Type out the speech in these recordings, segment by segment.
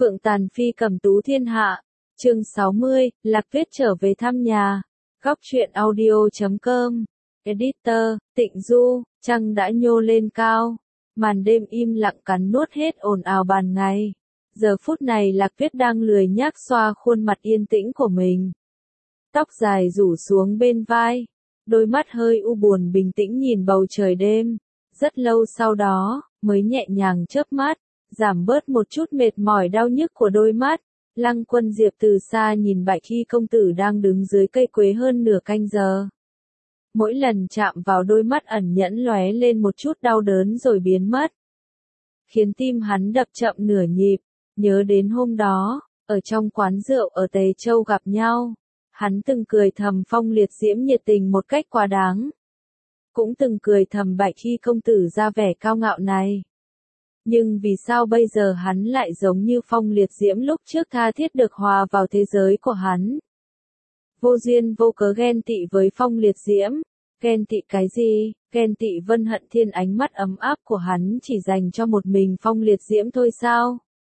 Phượng Tàn Phi cầm tú thiên hạ, chương 60, Lạc Tuyết trở về thăm nhà. Góc truyện audio.com. Editor, Tịnh Du. Trăng đã nhô lên cao, màn đêm im lặng cắn nuốt hết ồn ào ban ngày. Giờ phút này Lạc Tuyết đang lười nhác xoa khuôn mặt yên tĩnh của mình. Tóc dài rủ xuống bên vai, đôi mắt hơi u buồn bình tĩnh nhìn bầu trời đêm. Rất lâu sau đó, mới nhẹ nhàng chớp mắt, giảm bớt một chút mệt mỏi đau nhức của đôi mắt. Lăng Quân Diệp từ xa nhìn Bạch Hy công tử đang đứng dưới cây quế hơn nửa canh giờ. Mỗi lần chạm vào đôi mắt ẩn nhẫn lóe lên một chút đau đớn rồi biến mất, khiến tim hắn đập chậm nửa nhịp. Nhớ đến hôm đó, ở trong quán rượu ở Tề Châu gặp nhau, hắn từng cười thầm Phong Liệt Diễm nhiệt tình một cách quá đáng. Cũng từng cười thầm Bạch Hy công tử ra vẻ cao ngạo này. Nhưng vì sao bây giờ hắn lại giống như Phong Liệt Diễm lúc trước tha thiết được hòa vào thế giới của hắn? Vô duyên vô cớ ghen tị với Phong Liệt Diễm. Ghen tị cái gì? Ghen tị Vân Hận Thiên ánh mắt ấm áp của hắn chỉ dành cho một mình Phong Liệt Diễm thôi sao?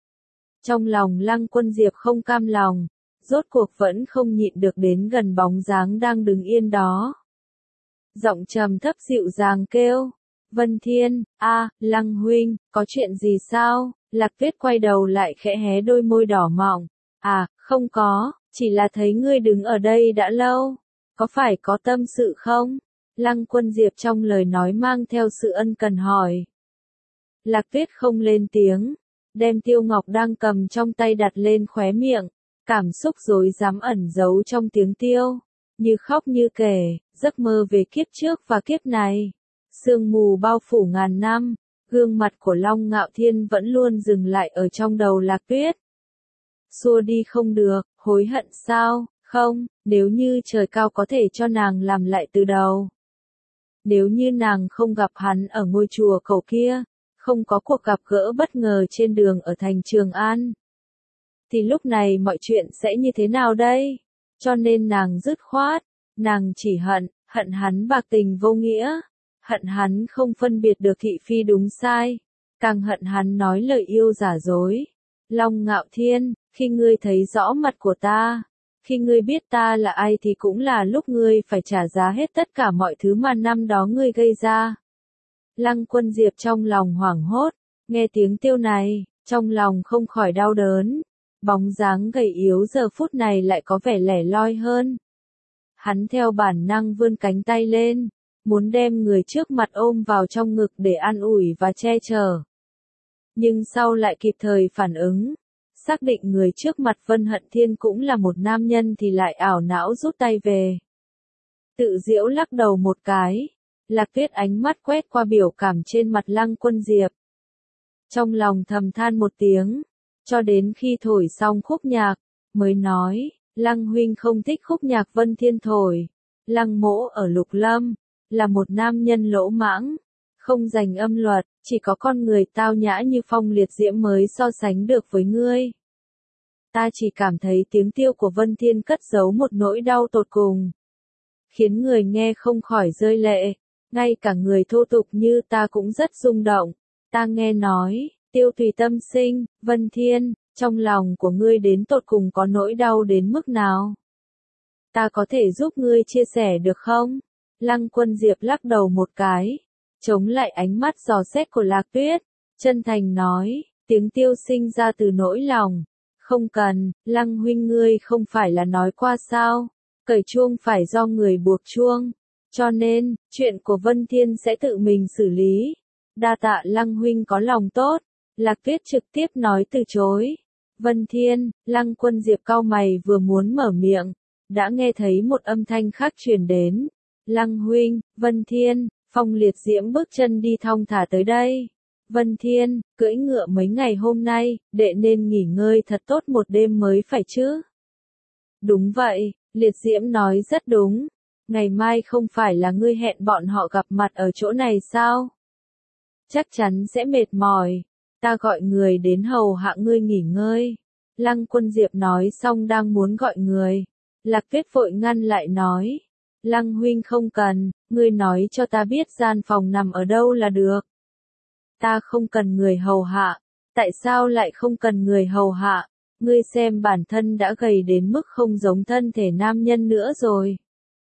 Trong lòng Lăng Quân Diệp không cam lòng, rốt cuộc vẫn không nhịn được đến gần bóng dáng đang đứng yên đó. Giọng trầm thấp dịu dàng kêu, Vân Thiên, Lăng huynh, có chuyện gì sao? Lạc Tuyết quay đầu lại khẽ hé đôi môi đỏ mọng. Không có, chỉ là thấy ngươi đứng ở đây đã lâu. Có phải có tâm sự không? Lăng Quân Diệp trong lời nói mang theo sự ân cần hỏi. Lạc Tuyết không lên tiếng, đem tiêu ngọc đang cầm trong tay đặt lên khóe miệng. Cảm xúc rối rắm ẩn giấu trong tiếng tiêu, như khóc như kể, giấc mơ về kiếp trước và kiếp này. Sương mù bao phủ ngàn năm, gương mặt của Long Ngạo Thiên vẫn luôn dừng lại ở trong đầu Lạc Tuyết. Xua đi không được, hối hận sao? Không, nếu như trời cao có thể cho nàng làm lại từ đầu. Nếu như nàng không gặp hắn ở ngôi chùa cầu kia, không có cuộc gặp gỡ bất ngờ trên đường ở thành Trường An, thì lúc này mọi chuyện sẽ như thế nào đây? Cho nên nàng dứt khoát, nàng chỉ hận hắn bạc tình vô nghĩa, hận hắn không phân biệt được thị phi đúng sai, càng hận hắn nói lời yêu giả dối. Long Ngạo Thiên, khi ngươi thấy rõ mặt của ta, khi ngươi biết ta là ai thì cũng là lúc ngươi phải trả giá hết tất cả mọi thứ mà năm đó ngươi gây ra. Lăng Quân Diệp trong lòng hoảng hốt, nghe tiếng tiêu này, trong lòng không khỏi đau đớn. Bóng dáng gầy yếu giờ phút này lại có vẻ lẻ loi hơn. Hắn theo bản năng vươn cánh tay lên, muốn đem người trước mặt ôm vào trong ngực để an ủi và che chở. Nhưng sau lại kịp thời phản ứng, xác định người trước mặt Vân Hận Thiên cũng là một nam nhân thì lại ảo não rút tay về. Tự giễu lắc đầu một cái, Lạc Tuyết ánh mắt quét qua biểu cảm trên mặt Lăng Quân Diệp. Trong lòng thầm than một tiếng, cho đến khi thổi xong khúc nhạc, mới nói, Lăng huynh không thích khúc nhạc Vân Thiên thổi. Lăng mỗ ở Lục Lâm, là một nam nhân lỗ mãng, không dành âm luật, chỉ có con người tao nhã như Phong Liệt Diễm mới so sánh được với ngươi. Ta chỉ cảm thấy tiếng tiêu của Vân Thiên cất giấu một nỗi đau tột cùng, khiến người nghe không khỏi rơi lệ, ngay cả người thô tục như ta cũng rất rung động. Ta nghe nói, tiêu tùy tâm sinh, Vân Thiên, trong lòng của ngươi đến tột cùng có nỗi đau đến mức nào? Ta có thể giúp ngươi chia sẻ được không? Lăng Quân Diệp lắc đầu một cái, chống lại ánh mắt dò xét của Lạc Tuyết, chân thành nói, tiếng tiêu sinh ra từ nỗi lòng. Không cần, Lăng huynh ngươi không phải là nói qua sao? Cởi chuông phải do người buộc chuông, cho nên, chuyện của Vân Thiên sẽ tự mình xử lý. Đa tạ Lăng huynh có lòng tốt. Lạc Tuyết trực tiếp nói từ chối. Vân Thiên, Lăng Quân Diệp cau mày vừa muốn mở miệng, đã nghe thấy một âm thanh khác truyền đến. Lăng huynh, Vân Thiên, Phong Liệt Diễm bước chân đi thong thả tới đây. Vân Thiên, cưỡi ngựa mấy ngày hôm nay, đệ nên nghỉ ngơi thật tốt một đêm mới phải chứ? Đúng vậy, Liệt Diễm nói rất đúng. Ngày mai không phải là ngươi hẹn bọn họ gặp mặt ở chỗ này sao? Chắc chắn sẽ mệt mỏi. Ta gọi người đến hầu hạ ngươi nghỉ ngơi. Lăng Quân Diệp nói xong đang muốn gọi người. Lạc Tuyết vội ngăn lại nói. Lăng huynh không cần, ngươi nói cho ta biết gian phòng nằm ở đâu là được. Ta không cần người hầu hạ. Tại sao lại không cần người hầu hạ? Ngươi xem bản thân đã gầy đến mức không giống thân thể nam nhân nữa rồi.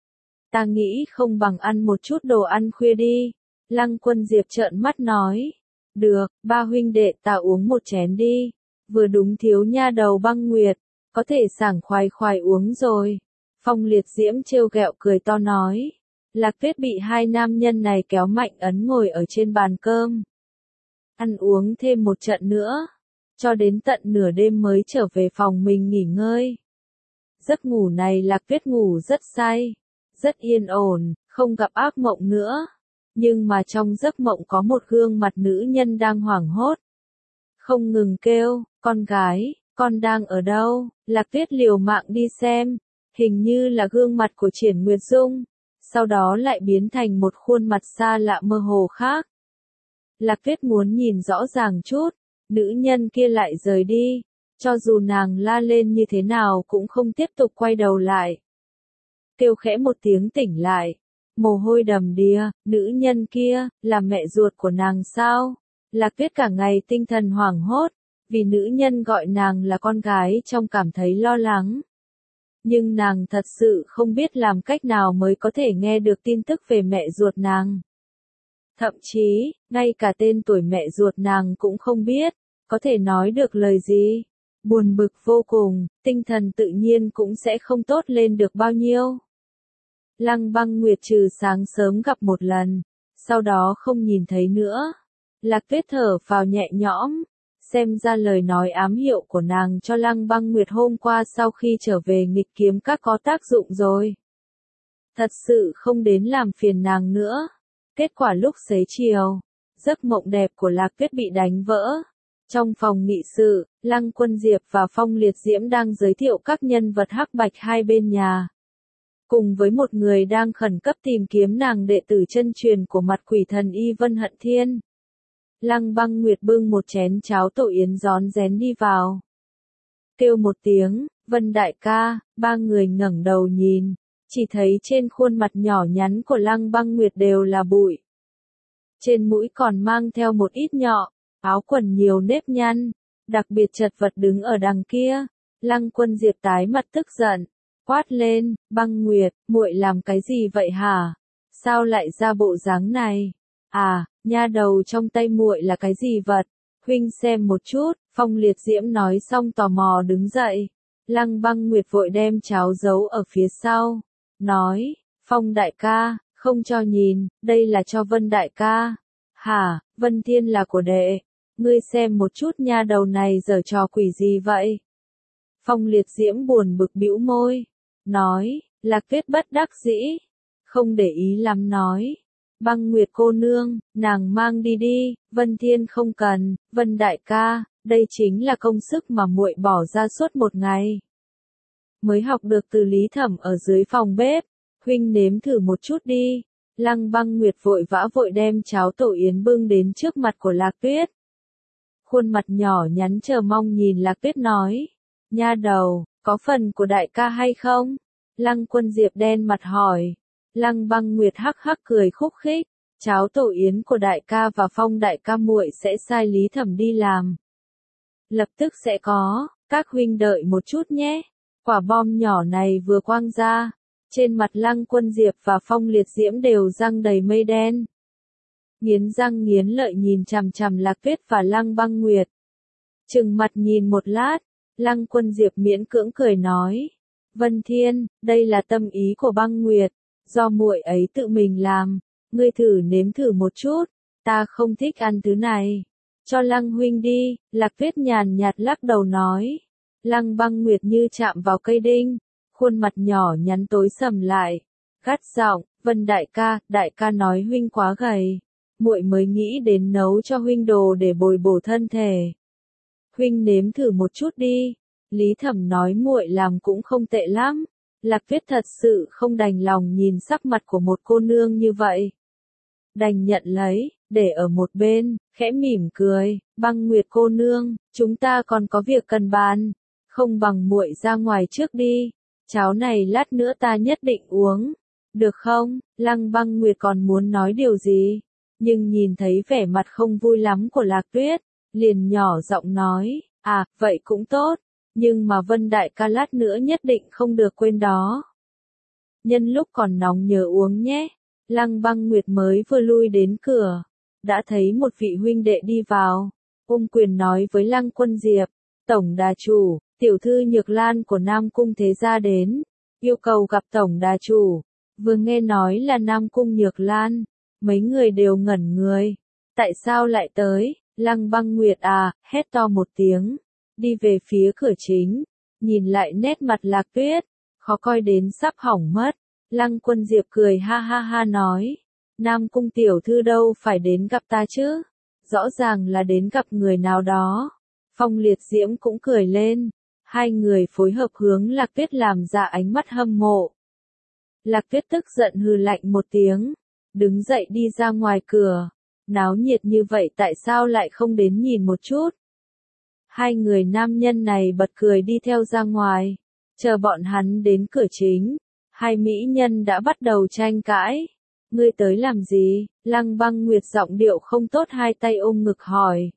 Ta nghĩ không bằng ăn một chút đồ ăn khuya đi. Lăng Quân Diệp trợn mắt nói. Được, ba huynh đệ ta uống một chén đi. Vừa đúng thiếu nha đầu Băng Nguyệt, có thể sảng khoái khoái uống rồi. Phong Liệt Diễm trêu ghẹo cười to nói. Lạc Tuyết bị hai nam nhân này kéo mạnh ấn ngồi ở trên bàn cơm. Ăn uống thêm một trận nữa, cho đến tận nửa đêm mới trở về phòng mình nghỉ ngơi. Giấc ngủ này Lạc Tuyết ngủ rất say, rất yên ổn, không gặp ác mộng nữa. Nhưng mà trong giấc mộng có một gương mặt nữ nhân đang hoảng hốt. Không ngừng kêu, con gái, con đang ở đâu? Lạc Tuyết liều mạng đi xem, hình như là gương mặt của Triển Nguyệt Dung, sau đó lại biến thành một khuôn mặt xa lạ mơ hồ khác. Lạc Tuyết muốn nhìn rõ ràng chút, nữ nhân kia lại rời đi, cho dù nàng la lên như thế nào cũng không tiếp tục quay đầu lại. Kêu khẽ một tiếng tỉnh lại, mồ hôi đầm đìa, nữ nhân kia, là mẹ ruột của nàng sao? Lạc Tuyết cả ngày tinh thần hoảng hốt, vì nữ nhân gọi nàng là con gái trong cảm thấy lo lắng. Nhưng nàng thật sự không biết làm cách nào mới có thể nghe được tin tức về mẹ ruột nàng. Thậm chí, ngay cả tên tuổi mẹ ruột nàng cũng không biết, có thể nói được lời gì. Buồn bực vô cùng, tinh thần tự nhiên cũng sẽ không tốt lên được bao nhiêu. Lăng Băng Nguyệt trừ sáng sớm gặp một lần, sau đó không nhìn thấy nữa. Lạc Tuyết thở phào nhẹ nhõm, xem ra lời nói ám hiệu của nàng cho Lăng Băng Nguyệt hôm qua sau khi trở về nghịch kiếm các có tác dụng rồi. Thật sự không đến làm phiền nàng nữa. Kết quả lúc xế chiều, giấc mộng đẹp của Lạc Tuyết bị đánh vỡ. Trong phòng nghị sự, Lăng Quân Diệp và Phong Liệt Diễm đang giới thiệu các nhân vật hắc bạch hai bên nhà. Cùng với một người đang khẩn cấp tìm kiếm nàng đệ tử chân truyền của mặt quỷ thần Y Vân Hận Thiên. Lăng Băng Nguyệt bưng một chén cháo tổ yến rón rén đi vào. Kêu một tiếng, Vân đại ca, ba người ngẩng đầu nhìn, chỉ thấy trên khuôn mặt nhỏ nhắn của Lăng Băng Nguyệt đều là bụi. Trên mũi còn mang theo một ít nhọ, áo quần nhiều nếp nhăn, đặc biệt chật vật đứng ở đằng kia. Lăng Quân Diệp tái mặt tức giận, quát lên, Băng Nguyệt, muội làm cái gì vậy hả? Sao lại ra bộ dáng này? À, nha đầu trong tay muội là cái gì vật? Huynh xem một chút, Phong Liệt Diễm nói xong tò mò đứng dậy. Lăng Băng Nguyệt vội đem cháo giấu ở phía sau, nói, Phong đại ca, không cho nhìn, đây là cho Vân đại ca. Hả, Vân Thiên là của đệ, ngươi xem một chút nha đầu này giở trò quỷ gì vậy? Phong Liệt Diễm buồn bực bĩu môi, nói, Lạc Tuyết bất đắc dĩ, không để ý lắm nói. Băng Nguyệt cô nương, nàng mang đi đi, Vân Thiên không cần, Vân đại ca, đây chính là công sức mà muội bỏ ra suốt một ngày. Mới học được từ Lý Thẩm ở dưới phòng bếp, huynh nếm thử một chút đi. Lăng Băng Nguyệt vội vã vội đem cháo tổ yến bưng đến trước mặt của Lạc Tuyết. Khuôn mặt nhỏ nhắn chờ mong nhìn Lạc Tuyết nói, nha đầu, có phần của đại ca hay không? Lăng Quân Diệp đen mặt hỏi. Lăng Băng Nguyệt hắc hắc cười khúc khích, cháo tổ yến của đại ca và Phong đại ca muội sẽ sai Lý Thẩm đi làm. Lập tức sẽ có, các huynh đợi một chút nhé. Quả bom nhỏ này vừa quang ra, trên mặt Lăng Quân Diệp và Phong Liệt Diễm đều răng đầy mây đen. Nghiến răng nghiến lợi nhìn chằm chằm Lạc Tuyết và Lăng Băng Nguyệt. Trừng mặt nhìn một lát, Lăng Quân Diệp miễn cưỡng cười nói, Vân Thiên, đây là tâm ý của Băng Nguyệt, do muội ấy tự mình làm, ngươi thử nếm thử một chút, ta không thích ăn thứ này. Cho Lăng huynh đi, Lạc Tuyết nhàn nhạt lắc đầu nói. Lăng Băng Nguyệt như chạm vào cây đinh, khuôn mặt nhỏ nhắn tối sầm lại, gắt giọng, Vân đại ca nói huynh quá gầy, muội mới nghĩ đến nấu cho huynh đồ để bồi bổ thân thể. Huynh nếm thử một chút đi. Lý Thẩm nói muội làm cũng không tệ lắm. Lạc Tuyết thật sự không đành lòng nhìn sắc mặt của một cô nương như vậy. Đành nhận lấy, để ở một bên, khẽ mỉm cười, Băng Nguyệt cô nương, chúng ta còn có việc cần bàn, không bằng muội ra ngoài trước đi, cháo này lát nữa ta nhất định uống, được không? Lăng Băng Nguyệt còn muốn nói điều gì, nhưng nhìn thấy vẻ mặt không vui lắm của Lạc Tuyết, liền nhỏ giọng nói, à, vậy cũng tốt, nhưng mà Vân đại ca lát nữa nhất định không được quên đó. Nhân lúc còn nóng nhớ uống nhé. Lăng Băng Nguyệt mới vừa lui đến cửa, đã thấy một vị huynh đệ đi vào, ôm quyền nói với Lăng Quân Diệp, Tổng đà chủ, tiểu thư Nhược Lan của Nam Cung thế gia đến, yêu cầu gặp Tổng đà chủ. Vừa nghe nói là Nam Cung Nhược Lan, mấy người đều ngẩn người. Tại sao lại tới? Lăng Băng Nguyệt à, hét to một tiếng, đi về phía cửa chính, nhìn lại nét mặt Lạc Tuyết, khó coi đến sắp hỏng mất. Lăng Quân Diệp cười ha ha ha nói, Nam Cung tiểu thư đâu phải đến gặp ta chứ, rõ ràng là đến gặp người nào đó. Phong Liệt Diễm cũng cười lên, hai người phối hợp hướng Lạc Tuyết làm ra ánh mắt hâm mộ. Lạc Tuyết tức giận hừ lạnh một tiếng, đứng dậy đi ra ngoài cửa, náo nhiệt như vậy tại sao lại không đến nhìn một chút. Hai người nam nhân này bật cười đi theo ra ngoài, chờ bọn hắn đến cửa chính. Hai mỹ nhân đã bắt đầu tranh cãi. Ngươi tới làm gì? Lăng Băng Nguyệt giọng điệu không tốt hai tay ôm ngực hỏi.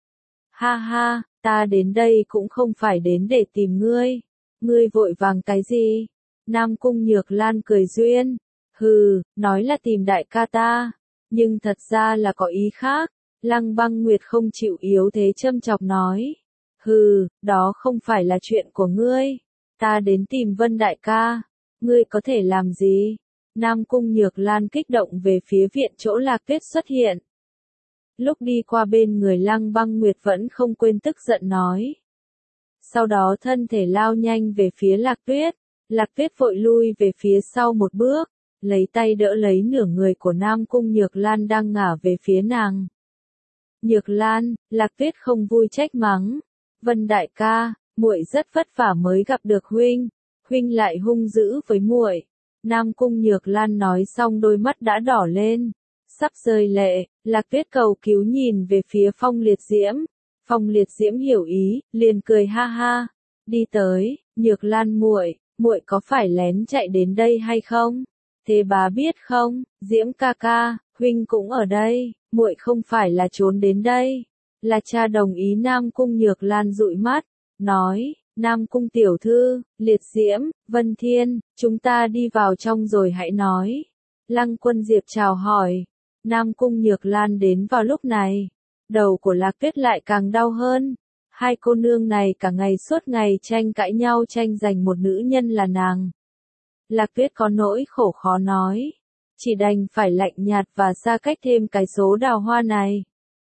Ha ha, ta đến đây cũng không phải đến để tìm ngươi. Ngươi vội vàng cái gì? Nam Cung Nhược Lan cười duyên. Hừ, nói là tìm đại ca ta. Nhưng thật ra là có ý khác. Lăng Băng Nguyệt không chịu yếu thế châm chọc nói. Hừ, đó không phải là chuyện của ngươi. Ta đến tìm Vân đại ca. Ngươi có thể làm gì? Nam Cung Nhược Lan kích động về phía viện chỗ Lạc Tuyết xuất hiện. Lúc đi qua bên người Lăng Băng Nguyệt vẫn không quên tức giận nói. Sau đó thân thể lao nhanh về phía Lạc Tuyết. Lạc Tuyết vội lui về phía sau một bước, lấy tay đỡ lấy nửa người của Nam Cung Nhược Lan đang ngả về phía nàng. Nhược Lan, Lạc Tuyết không vui trách mắng. Vân đại ca, muội rất vất vả mới gặp được huynh. Huynh lại hung dữ với muội. Nam Cung Nhược Lan nói xong đôi mắt đã đỏ lên, sắp rơi lệ. Lạc Tuyết cầu cứu nhìn về phía Phong Liệt Diễm. Phong Liệt Diễm hiểu ý, liền cười ha ha, đi tới, Nhược Lan muội, muội có phải lén chạy đến đây hay không? Thế bà biết không, Diễm ca ca, huynh cũng ở đây, muội không phải là trốn đến đây, là cha đồng ý. Nam Cung Nhược Lan dụi mắt, nói. Nam Cung tiểu thư, Liệt Diễm, Vân Thiên, chúng ta đi vào trong rồi hãy nói. Lăng Quân Diệp chào hỏi. Nam Cung Nhược Lan đến vào lúc này. Đầu của Lạc Tuyết lại càng đau hơn. Hai cô nương này cả ngày suốt ngày tranh cãi nhau tranh giành một nữ nhân là nàng. Lạc Tuyết có nỗi khổ khó nói. Chỉ đành phải lạnh nhạt và xa cách thêm cái số đào hoa này.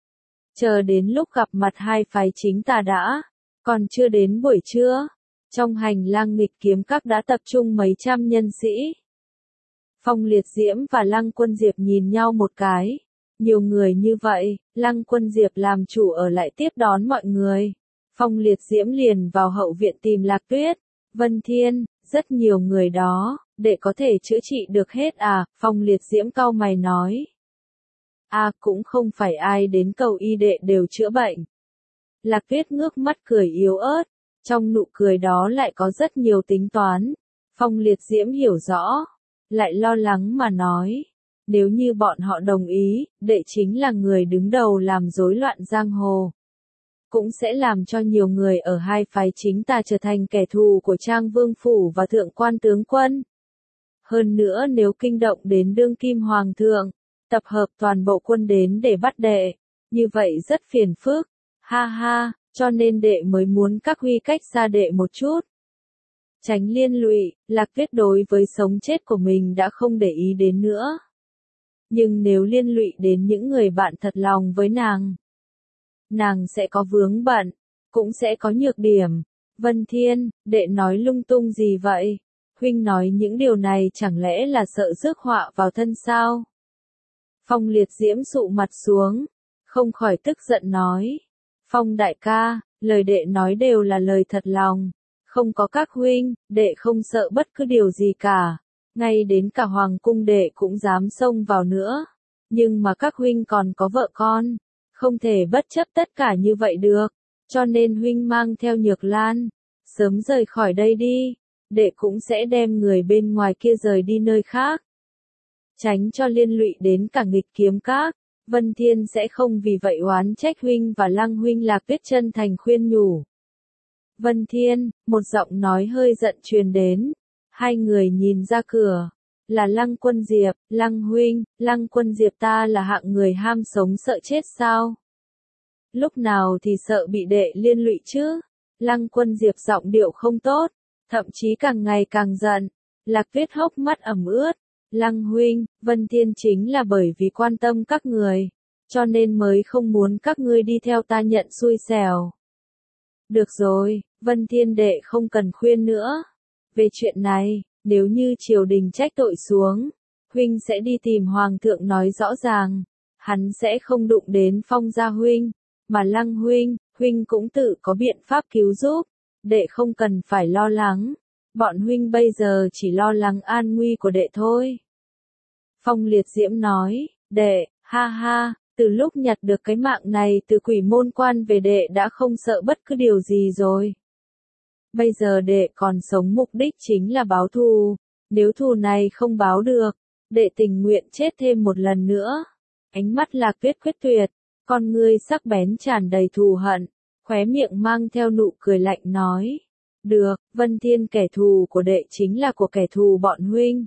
Chờ đến lúc gặp mặt hai phái chính tà đã. Còn chưa đến buổi trưa, trong hành lang nghịch kiếm các đã tập trung mấy trăm nhân sĩ. Phong Liệt Diễm và Lăng Quân Diệp nhìn nhau một cái. Nhiều người như vậy, Lăng Quân Diệp làm chủ ở lại tiếp đón mọi người. Phong Liệt Diễm liền vào hậu viện tìm Lạc Tuyết. Vân Thiên, rất nhiều người đó, để có thể chữa trị được hết à? Phong Liệt Diễm cau mày nói. À, cũng không phải ai đến cầu y đệ đều chữa bệnh. Lạc Tuyết ngước mắt cười yếu ớt, trong nụ cười đó lại có rất nhiều tính toán. Phong Liệt Diễm hiểu rõ, lại lo lắng mà nói, nếu như bọn họ đồng ý, đệ chính là người đứng đầu làm rối loạn giang hồ. Cũng sẽ làm cho nhiều người ở hai phái chính tà trở thành kẻ thù của Trang Vương Phủ và Thượng quan tướng quân. Hơn nữa nếu kinh động đến đương kim hoàng thượng, tập hợp toàn bộ quân đến để bắt đệ, như vậy rất phiền phức. Ha ha, cho nên đệ mới muốn các huy cách xa đệ một chút. Tránh liên lụy, Lạc Tuyết đối với sống chết của mình đã không để ý đến nữa. Nhưng nếu liên lụy đến những người bạn thật lòng với nàng sẽ có vướng bận, cũng sẽ có nhược điểm. Vân Thiên, đệ nói lung tung gì vậy? Huynh nói những điều này chẳng lẽ là sợ rước họa vào thân sao? Phong Liệt Diễm sụ mặt xuống, không khỏi tức giận nói. Phong đại ca, lời đệ nói đều là lời thật lòng. Không có các huynh, đệ không sợ bất cứ điều gì cả. Ngay đến cả hoàng cung đệ cũng dám xông vào nữa. Nhưng mà các huynh còn có vợ con. Không thể bất chấp tất cả như vậy được. Cho nên huynh mang theo Nhược Lan. Sớm rời khỏi đây đi. Đệ cũng sẽ đem người bên ngoài kia rời đi nơi khác. Tránh cho liên lụy đến cả nghịch kiếm các. Vân Thiên sẽ không vì vậy oán trách huynh và Lăng huynh. Lạc Tuyết chân thành khuyên nhủ. Vân Thiên, một giọng nói hơi giận truyền đến. Hai người nhìn ra cửa. Là Lăng Quân Diệp. Lăng huynh, Lăng Quân Diệp ta là hạng người ham sống sợ chết sao? Lúc nào thì sợ bị đệ liên lụy chứ? Lăng Quân Diệp giọng điệu không tốt, thậm chí càng ngày càng giận. Lạc Tuyết hốc mắt ẩm ướt. Lăng huynh, Vân Thiên chính là bởi vì quan tâm các người, cho nên mới không muốn các ngươi đi theo ta nhận xui xẻo. Được rồi, Vân Thiên đệ không cần khuyên nữa. Về chuyện này, nếu như triều đình trách tội xuống, huynh sẽ đi tìm hoàng thượng nói rõ ràng, hắn sẽ không đụng đến Phong gia huynh, mà Lăng huynh, huynh cũng tự có biện pháp cứu giúp, đệ không cần phải lo lắng. Bọn huynh bây giờ chỉ lo lắng an nguy của đệ thôi. Phong Liệt Diễm nói, đệ, ha ha, từ lúc nhặt được cái mạng này từ Quỷ Môn Quan về đệ đã không sợ bất cứ điều gì rồi. Bây giờ đệ còn sống mục đích chính là báo thù, nếu thù này không báo được, đệ tình nguyện chết thêm một lần nữa. Ánh mắt Lạc Tuyết quyết tuyệt, con ngươi sắc bén tràn đầy thù hận, khóe miệng mang theo nụ cười lạnh nói. Được, Vân Thiên kẻ thù của đệ chính là của kẻ thù bọn huynh.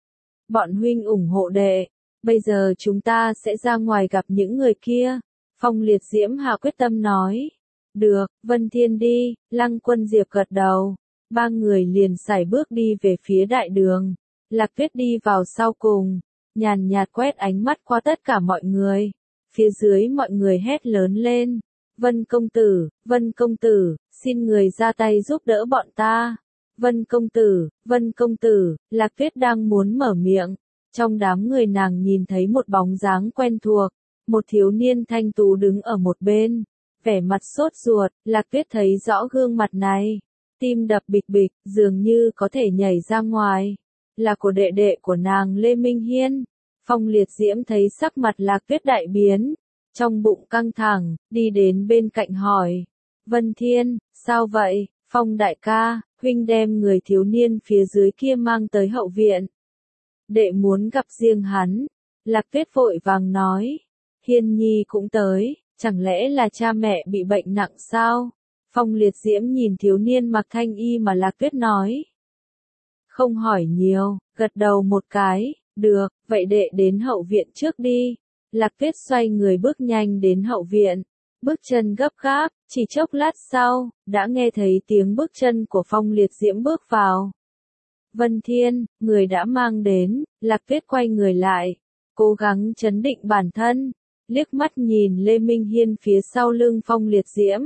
Bọn huynh ủng hộ đệ, bây giờ chúng ta sẽ ra ngoài gặp những người kia. Phong Liệt Diễm hạ quyết tâm nói. Được, Vân Thiên đi. Lăng Quân Diệp gật đầu. Ba người liền sải bước đi về phía đại đường. Lạc Tuyết đi vào sau cùng, nhàn nhạt quét ánh mắt qua tất cả mọi người. Phía dưới mọi người hét lớn lên. Vân công tử, xin người ra tay giúp đỡ bọn ta. Vân công tử, Lạc Tuyết đang muốn mở miệng. Trong đám người nàng nhìn thấy một bóng dáng quen thuộc, một thiếu niên thanh tú đứng ở một bên, vẻ mặt sốt ruột. Lạc Tuyết thấy rõ gương mặt này, tim đập bịch bịch, dường như có thể nhảy ra ngoài. Là của đệ đệ của nàng Lê Minh Hiên. Phong Liệt Diễm thấy sắc mặt Lạc Tuyết đại biến, trong bụng căng thẳng, đi đến bên cạnh hỏi. Vân Thiên, sao vậy? Phong đại ca, huynh đem người thiếu niên phía dưới kia mang tới hậu viện. Đệ muốn gặp riêng hắn. Lạc Tuyết vội vàng nói. Hiên nhi cũng tới, chẳng lẽ là cha mẹ bị bệnh nặng sao? Phong Liệt Diễm nhìn thiếu niên mặc thanh y mà Lạc Tuyết nói. Không hỏi nhiều, gật đầu một cái. Được, vậy đệ đến hậu viện trước đi. Lạc Tuyết xoay người bước nhanh đến hậu viện. Bước chân gấp gáp, chỉ chốc lát sau, đã nghe thấy tiếng bước chân của Phong Liệt Diễm bước vào. Vân Thiên, người đã mang đến. Lạc Tuyết quay người lại, cố gắng trấn định bản thân, liếc mắt nhìn Lê Minh Hiên phía sau lưng Phong Liệt Diễm.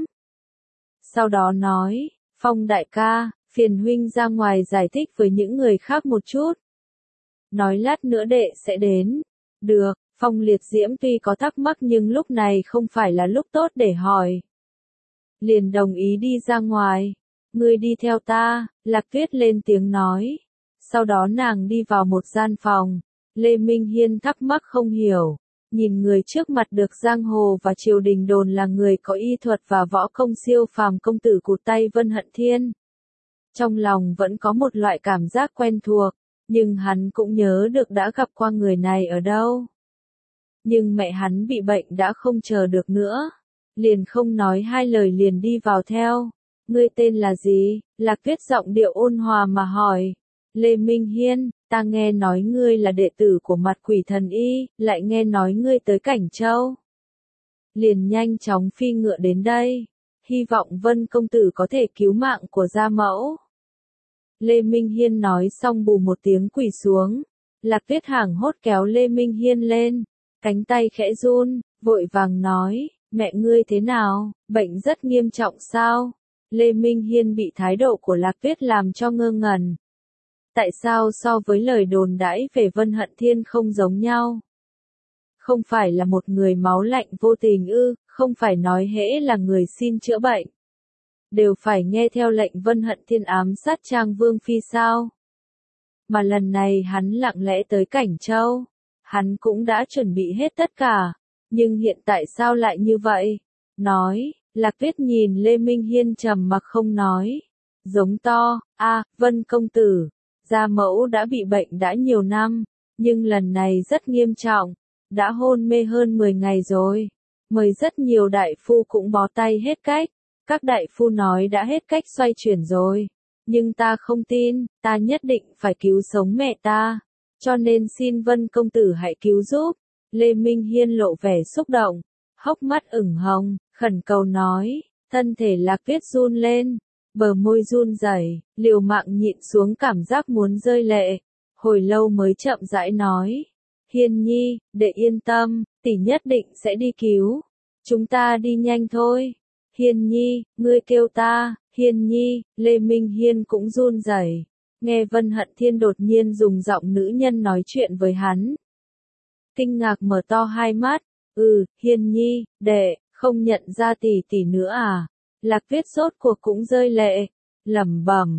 Sau đó nói, Phong đại ca, phiền huynh ra ngoài giải thích với những người khác một chút. Nói lát nữa đệ sẽ đến. Được. Phong Liệt Diễm tuy có thắc mắc nhưng lúc này không phải là lúc tốt để hỏi. Liền đồng ý đi ra ngoài. Ngươi đi theo ta, Lạc Tuyết lên tiếng nói. Sau đó nàng đi vào một gian phòng. Lê Minh Hiên thắc mắc không hiểu. Nhìn người trước mặt được giang hồ và triều đình đồn là người có y thuật và võ công siêu phàm công tử cụt tay Vân Hận Thiên. Trong lòng vẫn có một loại cảm giác quen thuộc, nhưng hắn cũng nhớ được đã gặp qua người này ở đâu. Nhưng mẹ hắn bị bệnh đã không chờ được nữa. Liền không nói hai lời liền đi vào theo. Ngươi tên là gì? Lạc Tuyết giọng điệu ôn hòa mà hỏi. Lê Minh Hiên, ta nghe nói ngươi là đệ tử của Mặt Quỷ Thần Y, lại nghe nói ngươi tới Cảnh Châu. Liền nhanh chóng phi ngựa đến đây. Hy vọng Vân công tử có thể cứu mạng của gia mẫu. Lê Minh Hiên nói xong bù một tiếng quỳ xuống. Lạc Tuyết hoảng hốt kéo Lê Minh Hiên lên. Cánh tay khẽ run, vội vàng nói, mẹ ngươi thế nào, bệnh rất nghiêm trọng sao? Lê Minh Hiên bị thái độ của Lạc Tuyết làm cho ngơ ngẩn. Tại sao so với lời đồn đãi về Vân Hận Thiên không giống nhau? Không phải là một người máu lạnh vô tình ư, không phải nói hễ là người xin chữa bệnh. Đều phải nghe theo lệnh Vân Hận Thiên ám sát Trang Vương Phi sao? Mà lần này hắn lặng lẽ tới Cảnh Châu. Hắn cũng đã chuẩn bị hết tất cả, nhưng hiện tại sao lại như vậy? Nói, Lạc Tuyết nhìn Lê Minh Hiên trầm mặc không nói. Giống to, Vân công tử, gia mẫu đã bị bệnh đã nhiều năm, nhưng lần này rất nghiêm trọng. đã hôn mê hơn 10 ngày rồi. Mời rất nhiều đại phu cũng bó tay hết cách. Các đại phu nói đã hết cách xoay chuyển rồi. Nhưng ta không tin, ta nhất định phải cứu sống mẹ ta. Cho nên xin Vân công tử hãy cứu giúp. Lê Minh Hiên lộ vẻ xúc động, hốc mắt ửng hồng, khẩn cầu nói, thân thể Lạc Tuyết run lên, bờ môi run rẩy, liều mạng nhịn xuống cảm giác muốn rơi lệ. Hồi lâu mới chậm rãi nói, Hiên nhi, đệ yên tâm, tỷ nhất định sẽ đi cứu. Chúng ta đi nhanh thôi. Hiên nhi, ngươi kêu ta, Hiên nhi, Lê Minh Hiên cũng run rẩy. Nghe Vân Hận Thiên đột nhiên dùng giọng nữ nhân nói chuyện với hắn. Kinh ngạc mở to hai mắt, Hiên nhi, đệ, không nhận ra tỷ nữa à? Lạc Tuyết sốt cuộc cũng rơi lệ, lẩm bẩm,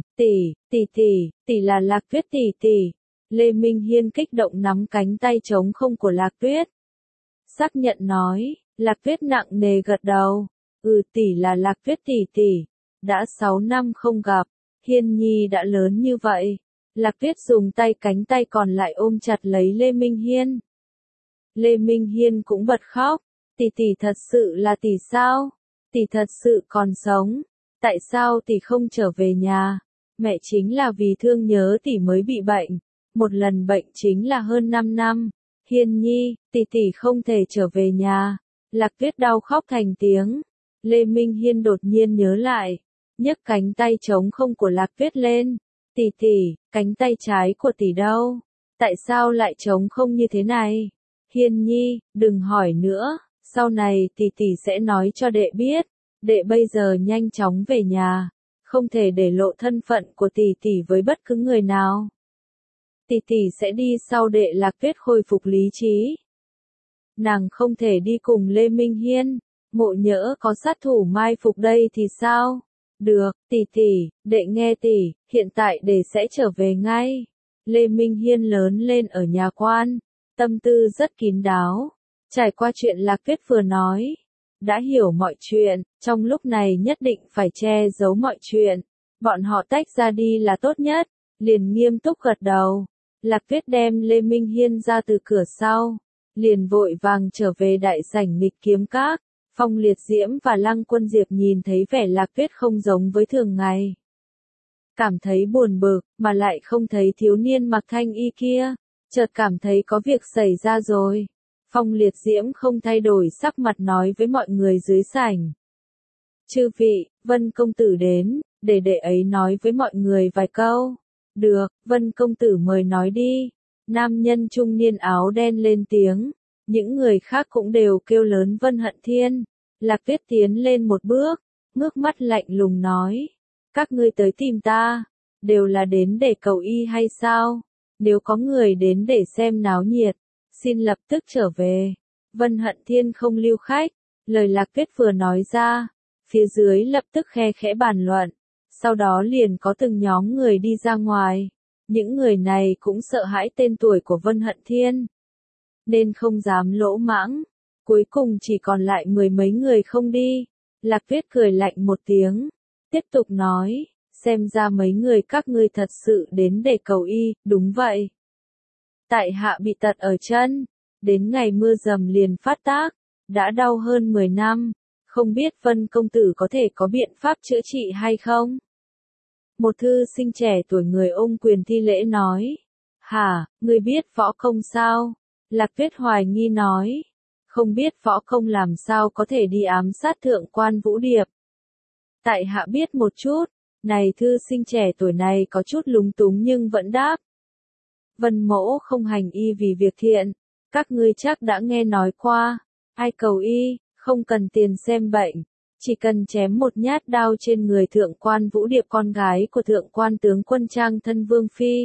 tỷ là Lạc Tuyết tỷ. Lê Minh Hiên kích động nắm cánh tay trống không của Lạc Tuyết. Xác nhận nói, Lạc Tuyết nặng nề gật đầu, tỷ là Lạc Tuyết tỷ. Đã 6 năm không gặp, Hiên nhi đã lớn như vậy. Lạc Tuyết dùng cánh tay còn lại ôm chặt lấy Lê Minh Hiên. Lê Minh Hiên cũng bật khóc, tỷ thật sự là tỷ sao? Tỷ thật sự còn sống, tại sao tỷ không trở về nhà? Mẹ chính là vì thương nhớ tỷ mới bị bệnh, một lần bệnh chính là hơn 5 năm. Hiên nhi, tỷ không thể trở về nhà. Lạc Tuyết đau khóc thành tiếng. Lê Minh Hiên đột nhiên nhớ lại, nhấc cánh tay trống không của Lạc Tuyết lên. Tỷ, cánh tay trái của tỷ đâu? Tại sao lại trống không như thế này? Hiên nhi, đừng hỏi nữa, sau này tỷ sẽ nói cho đệ biết. Đệ bây giờ nhanh chóng về nhà, không thể để lộ thân phận của tỷ với bất cứ người nào. Tỷ sẽ đi sau đệ. Lạc Tuyết khôi phục lý trí. Nàng không thể đi cùng Lê Minh Hiên, ngộ nhỡ có sát thủ mai phục đây thì sao? Được, tỷ, đệ nghe tỷ, hiện tại đệ sẽ trở về ngay. Lê Minh Hiên lớn lên ở nhà quan, tâm tư rất kín đáo. Trải qua chuyện Lạc Tuyết vừa nói, đã hiểu mọi chuyện, trong lúc này nhất định phải che giấu mọi chuyện. Bọn họ tách ra đi là tốt nhất, liền nghiêm túc gật đầu. Lạc Tuyết đem Lê Minh Hiên ra từ cửa sau, liền vội vàng trở về đại sảnh Nghịch Kiếm Các. Phong Liệt Diễm và Lăng Quân Diệp nhìn thấy vẻ Lạc Tuyết không giống với thường ngày. Cảm thấy buồn bực, mà lại không thấy thiếu niên mặc thanh y kia, chợt cảm thấy có việc xảy ra rồi. Phong Liệt Diễm không thay đổi sắc mặt nói với mọi người dưới sảnh. Chư vị, Vân công tử đến, để đệ ấy nói với mọi người vài câu. Được, Vân công tử mời nói đi. Nam nhân trung niên áo đen lên tiếng. Những người khác cũng đều kêu lớn Vân Hận Thiên. Lạc Tuyết tiến lên một bước, ngước mắt lạnh lùng nói. Các ngươi tới tìm ta, đều là đến để cầu y hay sao? Nếu có người đến để xem náo nhiệt, xin lập tức trở về. Vân Hận Thiên không lưu khách, lời Lạc Tuyết vừa nói ra, phía dưới lập tức khe khẽ bàn luận, sau đó liền có từng nhóm người đi ra ngoài. Những người này cũng sợ hãi tên tuổi của Vân Hận Thiên, nên không dám lỗ mãng. Cuối cùng chỉ còn lại 10 mấy người không đi. Lạc Tuyết cười lạnh một tiếng, tiếp tục nói, xem ra mấy người các ngươi thật sự đến để cầu y, đúng vậy. Tại hạ bị tật ở chân, đến ngày mưa dầm liền phát tác, đã đau hơn 10 năm, không biết Vân công tử có thể có biện pháp chữa trị hay không? Một thư sinh trẻ tuổi người ôm quyền thi lễ nói, hả, ngươi biết võ công sao? Lạc Tuyết hoài nghi nói, không biết võ công làm sao có thể đi ám sát thượng quan Vũ Điệp. Tại hạ biết một chút. Này thư sinh trẻ tuổi này có chút lúng túng nhưng vẫn đáp. Vân mỗ không hành y vì việc thiện, các ngươi chắc đã nghe nói qua, ai cầu y, không cần tiền xem bệnh, chỉ cần chém một nhát đao trên người thượng quan Vũ Điệp con gái của thượng quan tướng quân Trang thân Vương Phi.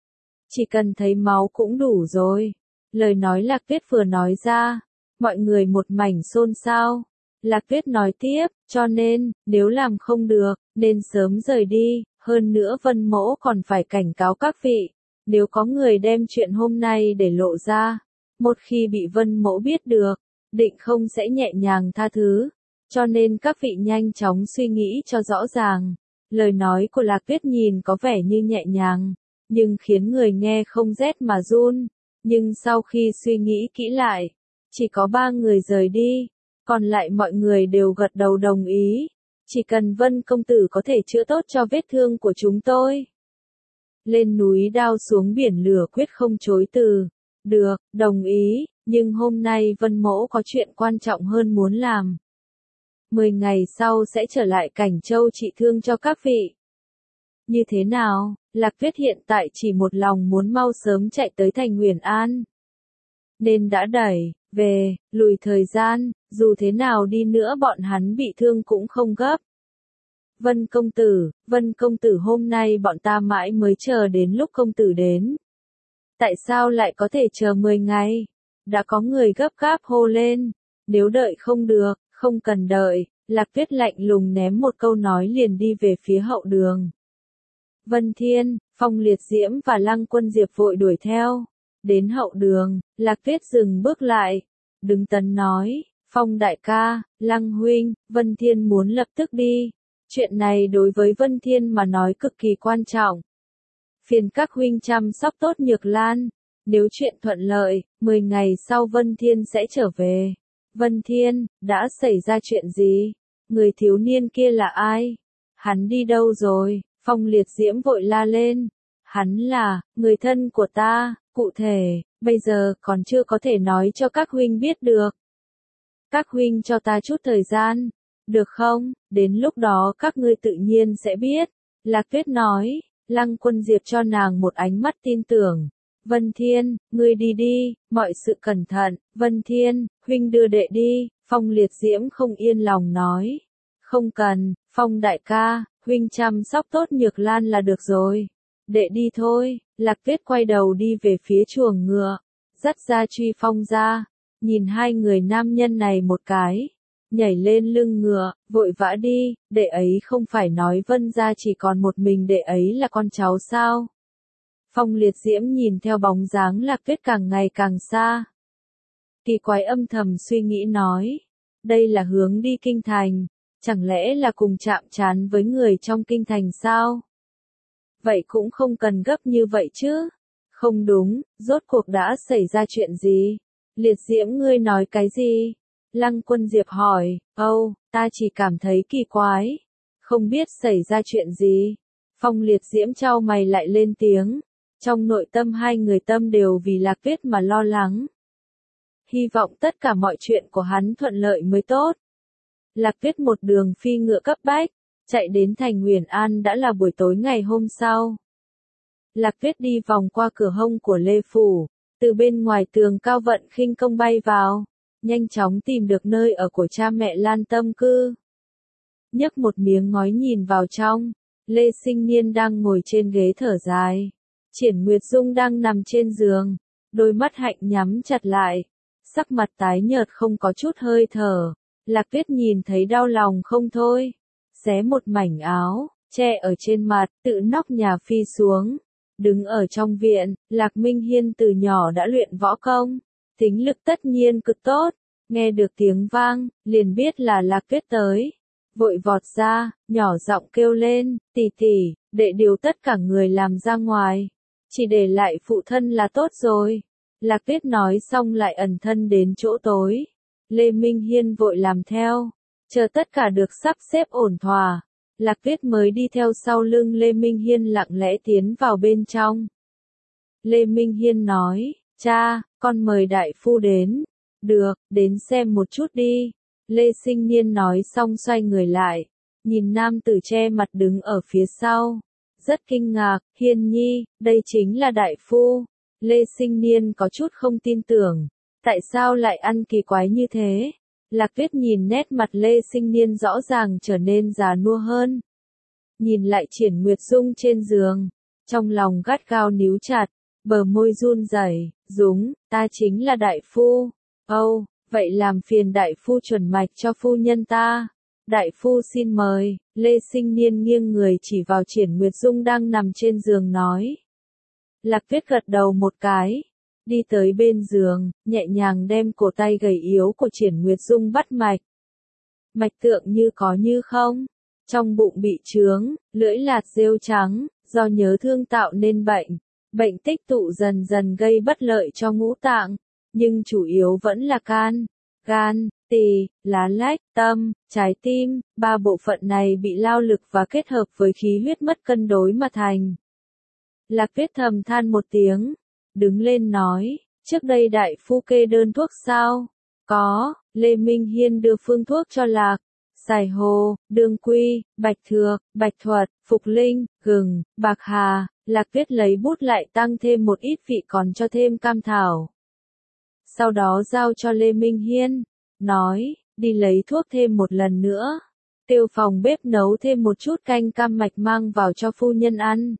Chỉ cần thấy máu cũng đủ rồi. Lời nói Lạc Tuyết vừa nói ra, mọi người một mảnh xôn xao. Lạc Tuyết nói tiếp, cho nên, nếu làm không được, nên sớm rời đi, hơn nữa Vân mỗ còn phải cảnh cáo các vị, nếu có người đem chuyện hôm nay để lộ ra, một khi bị Vân mỗ biết được, định không sẽ nhẹ nhàng tha thứ, cho nên các vị nhanh chóng suy nghĩ cho rõ ràng. Lời nói của Lạc Tuyết nhìn có vẻ như nhẹ nhàng, nhưng khiến người nghe không rét mà run, nhưng sau khi suy nghĩ kỹ lại, Chỉ có 3 người rời đi, còn lại mọi người đều gật đầu đồng ý. Chỉ cần Vân công tử có thể chữa tốt cho vết thương của chúng tôi. Lên núi đao xuống biển lửa quyết không chối từ. Được, đồng ý, nhưng hôm nay Vân mỗ có chuyện quan trọng hơn muốn làm. 10 ngày sau sẽ trở lại Cảnh Châu trị thương cho các vị. Như thế nào? Lạc Tuyết hiện tại chỉ một lòng muốn mau sớm chạy tới thành Nguyền An. Nên đã đẩy, về, lùi thời gian, dù thế nào đi nữa bọn hắn bị thương cũng không gấp. Vân công tử hôm nay bọn ta mãi mới chờ đến lúc công tử đến. Tại sao lại có thể chờ 10 ngày? Đã có người gấp gáp hô lên. Nếu đợi không được, không cần đợi, Lạc Tuyết lạnh lùng ném một câu nói liền đi về phía hậu đường. Vân Thiên, Phong Liệt Diễm và Lăng Quân Diệp vội đuổi theo. Đến hậu đường, Lạc Tuyết dừng bước lại. Đứng tấn nói, Phong đại ca, Lăng huynh, Vân Thiên muốn lập tức đi. Chuyện này đối với Vân Thiên mà nói cực kỳ quan trọng. Phiền các huynh chăm sóc tốt Nhược Lan. Nếu chuyện thuận lợi, 10 ngày sau Vân Thiên sẽ trở về. Vân Thiên, đã xảy ra chuyện gì? Người thiếu niên kia là ai? Hắn đi đâu rồi? Phong Liệt Diễm vội la lên. Hắn là, người thân của ta, cụ thể, bây giờ còn chưa có thể nói cho các huynh biết được. Các huynh cho ta chút thời gian, được không? Đến lúc đó các ngươi tự nhiên sẽ biết. Lạc Tuyết nói, Lăng Quân Diệp cho nàng một ánh mắt tin tưởng. Vân Thiên, ngươi đi đi, mọi sự cẩn thận. Vân Thiên, huynh đưa đệ đi. Phong Liệt Diễm không yên lòng nói. Không cần, Phong đại ca, huynh chăm sóc tốt Nhược Lan là được rồi. Đệ đi thôi. Lạc Tuyết quay đầu đi về phía chuồng ngựa, dắt ra Truy Phong ra, nhìn hai người nam nhân này một cái, nhảy lên lưng ngựa, vội vã đi. Đệ ấy không phải nói Vân gia chỉ còn một mình đệ ấy là con cháu sao? Phong Liệt Diễm nhìn theo bóng dáng Lạc Tuyết càng ngày càng xa. Kỳ quái âm thầm suy nghĩ nói, đây là hướng đi kinh thành, chẳng lẽ là cùng chạm trán với người trong kinh thành sao? Vậy cũng không cần gấp như vậy chứ. Không đúng, rốt cuộc đã xảy ra chuyện gì? Liệt Diễm ngươi nói cái gì? Lăng Quân Diệp hỏi, ta chỉ cảm thấy kỳ quái. Không biết xảy ra chuyện gì? Phong Liệt Diễm chau mày lại lên tiếng. Trong nội tâm hai người tâm đều vì Lạc Tuyết mà lo lắng. Hy vọng tất cả mọi chuyện của hắn thuận lợi mới tốt. Lạc Tuyết một đường phi ngựa cấp bách, chạy đến thành Nguyền An đã là buổi tối ngày hôm sau. Lạc Tuyết đi vòng qua cửa hông của Lê Phủ, từ bên ngoài tường cao vận khinh công bay vào, nhanh chóng tìm được nơi ở của cha mẹ Lan Tâm Cư. Nhấc một miếng ngói nhìn vào trong, Lê Sinh Niên đang ngồi trên ghế thở dài. Triển Nguyệt Dung đang nằm trên giường, đôi mắt hạnh nhắm chặt lại, sắc mặt tái nhợt không có chút hơi thở. Lạc Tuyết nhìn thấy đau lòng không thôi, xé một mảnh áo, che ở trên mặt, tự nóc nhà phi xuống. Đứng ở trong viện, Lạc Minh Hiên từ nhỏ đã luyện võ công, tính lực tất nhiên cực tốt, nghe được tiếng vang, liền biết là Lạc Tuyết tới. Vội vọt ra, nhỏ giọng kêu lên, tỷ tỷ, đệ điều tất cả người làm ra ngoài, chỉ để lại phụ thân là tốt rồi. Lạc Tuyết nói xong lại ẩn thân đến chỗ tối. Lê Minh Hiên vội làm theo, chờ tất cả được sắp xếp ổn thỏa. Lạc Tuyết mới đi theo sau lưng Lê Minh Hiên lặng lẽ tiến vào bên trong. Lê Minh Hiên nói, cha, con mời đại phu đến. Được, đến xem một chút đi. Lê Sinh Niên nói xong xoay người lại, nhìn nam tử che mặt đứng ở phía sau. Rất kinh ngạc, Hiên nhi, đây chính là đại phu. Lê Sinh Niên có chút không tin tưởng, tại sao lại ăn kỳ quái như thế? Lạc Tuyết nhìn nét mặt Lê Sinh Niên rõ ràng trở nên già nua hơn. Nhìn lại Triển Nguyệt Dung trên giường, trong lòng gắt gao níu chặt, bờ môi run rẩy, Dúng, ta chính là đại phu. Vậy làm phiền đại phu chuẩn mạch cho phu nhân ta. Đại phu xin mời. Lê Sinh Niên nghiêng người chỉ vào Triển Nguyệt Dung đang nằm trên giường nói. Lạc Tuyết gật đầu một cái, đi tới bên giường, nhẹ nhàng đem cổ tay gầy yếu của Triển Nguyệt Dung bắt mạch. Mạch tượng như có như không, trong bụng bị chướng, lưỡi lạt rêu trắng, do nhớ thương tạo nên bệnh. Bệnh tích tụ dần dần gây bất lợi cho ngũ tạng. nhưng chủ yếu vẫn là can, gan, tỳ, lá lách, tâm, trái tim, ba bộ phận này bị lao lực và kết hợp với khí huyết mất cân đối mà thành. Lạc Tuyết thầm than một tiếng, đứng lên nói, trước đây đại phu kê đơn thuốc sao? Có, Lê Minh Hiên đưa phương thuốc cho Lạc. Sài hồ, đương quy, bạch thược, bạch thuật, phục linh, gừng, bạc hà. Lạc Tuyết lấy bút lại tăng thêm một ít vị còn cho thêm cam thảo. Sau đó giao cho Lê Minh Hiên, nói, đi lấy thuốc thêm một lần nữa. Kêu phòng bếp nấu thêm một chút canh cam mạch mang vào cho phu nhân ăn.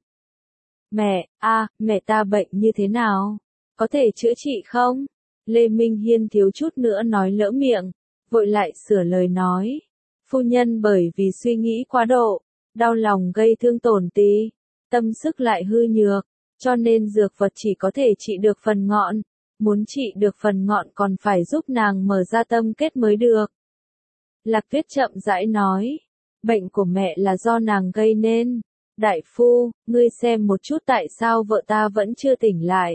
Mẹ, mẹ ta bệnh như thế nào? Có thể chữa trị không? Lê Minh Hiên thiếu chút nữa nói lỡ miệng, vội lại sửa lời nói. Phu nhân bởi vì suy nghĩ quá độ, đau lòng gây thương tổn tí, tâm sức lại hư nhược, cho nên dược vật chỉ có thể trị được phần ngọn, muốn trị được phần ngọn còn phải giúp nàng mở ra tâm kết mới được. Lạc Tuyết chậm rãi nói, bệnh của mẹ là do nàng gây nên. Đại phu, ngươi xem một chút tại sao vợ ta vẫn chưa tỉnh lại.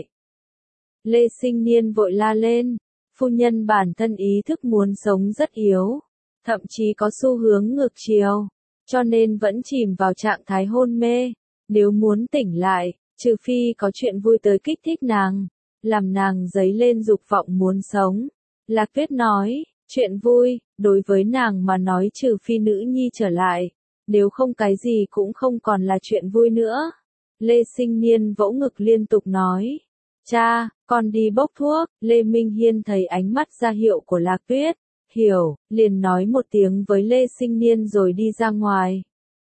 Lê Sinh Niên vội la lên, phu nhân bản thân ý thức muốn sống rất yếu, thậm chí có xu hướng ngược chiều, cho nên vẫn chìm vào trạng thái hôn mê. Nếu muốn tỉnh lại, trừ phi có chuyện vui tới kích thích nàng, làm nàng dấy lên dục vọng muốn sống. Lạc Tuyết nói, chuyện vui, đối với nàng mà nói trừ phi nữ nhi trở lại, nếu không cái gì cũng không còn là chuyện vui nữa. Lê Sinh Niên vỗ ngực liên tục nói, cha, con đi bốc thuốc. Lê Minh Hiên thấy ánh mắt ra hiệu của Lạc Tuyết, hiểu, liền nói một tiếng với Lê Sinh Niên rồi đi ra ngoài.